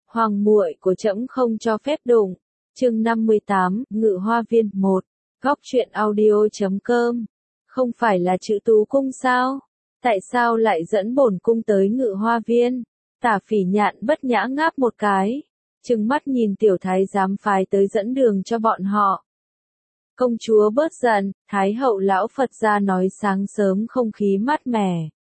Hoàng muội của trẫm không cho phép đụng. Chương 58, Ngự Hoa Viên 1. Góc truyện audio.com. Không phải là chữ Tú Cung sao? Tại sao lại dẫn bổn cung tới Ngự Hoa Viên? Tả Phỉ Nhạn bất nhã ngáp một cái, trừng mắt nhìn tiểu thái giám phái tới dẫn đường cho bọn họ. Công chúa bớt giận, Thái hậu lão Phật gia nói sáng sớm không khí mát mẻ.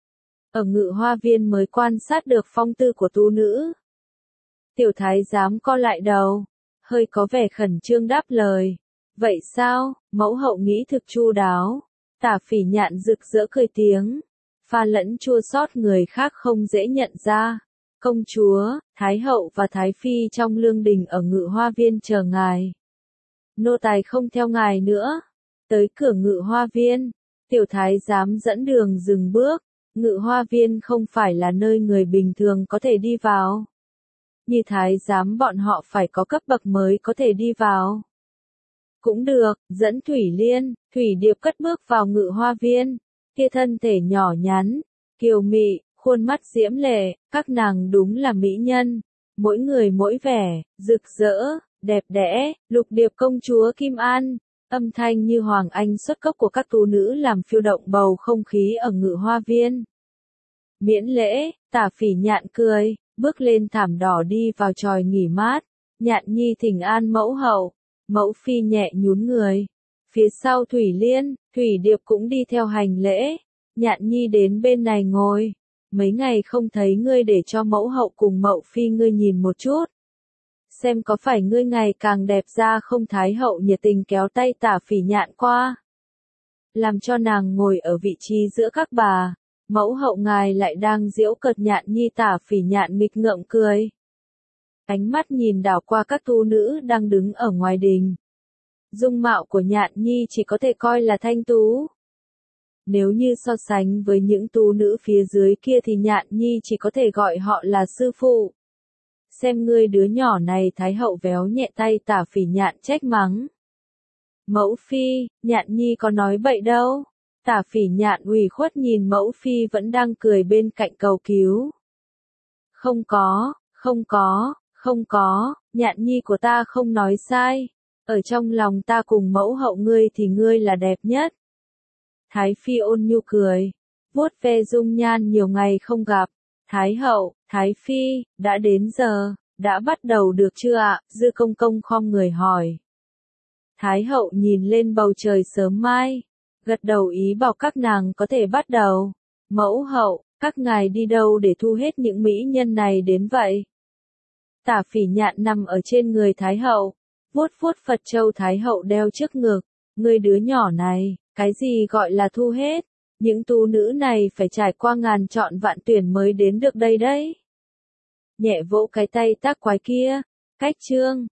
Ở Ngự Hoa Viên mới quan sát được phong tư của tú nữ. Tiểu thái giám co lại đầu, hơi có vẻ khẩn trương đáp lời. Vậy sao, mẫu hậu nghĩ thực chu đáo. Tả Phỉ Nhạn rực rỡ cười tiếng, pha lẫn chua xót người khác không dễ nhận ra. Công chúa, Thái hậu và Thái phi trong lương đình ở Ngự Hoa Viên chờ ngài. Nô tài không theo ngài nữa. Tới cửa Ngự Hoa Viên, tiểu thái giám dẫn đường dừng bước. Ngự Hoa Viên không phải là nơi người bình thường có thể đi vào. Như thái giám bọn họ phải có cấp bậc mới có thể đi vào. Cũng được, dẫn Thủy Liên, Thủy Điệp cất bước vào Ngự Hoa Viên. Kia thân thể nhỏ nhắn, kiều mị, khuôn mắt diễm lệ, các nàng đúng là mỹ nhân. Mỗi người mỗi vẻ, rực rỡ, đẹp đẽ. Lục Điệp công chúa Kim An, âm thanh như hoàng anh xuất cốc của các tú nữ làm phiêu động bầu không khí ở Ngự Hoa Viên. Miễn lễ, Tả Phỉ Nhạn cười, bước lên thảm đỏ đi vào chòi nghỉ mát. Nhạn nhi thỉnh an mẫu hậu. Mẫu phi nhẹ nhún người. Phía sau Thủy Liên, Thủy Điệp cũng đi theo hành lễ. Nhạn nhi đến bên này ngồi. Mấy ngày không thấy ngươi để cho mẫu hậu cùng mẫu phi ngươi nhìn một chút. Xem có phải ngươi ngày càng đẹp ra không? Thái hậu nhiệt tình kéo tay Tả Phỉ Nhạn qua. Làm cho nàng ngồi ở vị trí giữa các bà. Mẫu hậu ngài lại đang giễu cợt Nhạn nhi. Tả Phỉ Nhạn nghịch ngợm cười. Ánh mắt nhìn đảo qua các tú nữ đang đứng ở ngoài đình. Dung mạo của Nhạn nhi chỉ có thể coi là thanh tú. Nếu như so sánh với những tú nữ phía dưới kia thì Nhạn nhi chỉ có thể gọi họ là sư phụ. Xem ngươi đứa nhỏ này. Thái hậu véo nhẹ tay Tả Phỉ Nhạn trách mắng. Mẫu phi, Nhạn nhi có nói bậy đâu. Tả Phỉ Nhạn ủy khuất nhìn mẫu phi vẫn đang cười bên cạnh cầu cứu. Không có, Nhạn nhi của ta không nói sai. Ở trong lòng ta cùng mẫu hậu ngươi thì ngươi là đẹp nhất. Thái phi ôn nhu cười, vuốt ve dung nhan nhiều ngày không gặp. Thái hậu, Thái phi, đã đến giờ, đã bắt đầu được chưa ạ? Dư công công khom người hỏi. Thái hậu nhìn lên bầu trời sớm mai, gật đầu ý bảo các nàng có thể bắt đầu. Mẫu hậu, các ngài đi đâu để thu hết những mỹ nhân này đến vậy? Tả Phỉ Nhạn nằm ở trên người Thái hậu, vuốt vuốt Phật châu Thái hậu đeo trước ngực. Ngươi đứa nhỏ này, cái gì gọi là thu hết? Những tú nữ này phải trải qua ngàn chọn vạn tuyển mới đến được đây đấy. Nhẹ vỗ cái tay tác quái kia. Cách chương,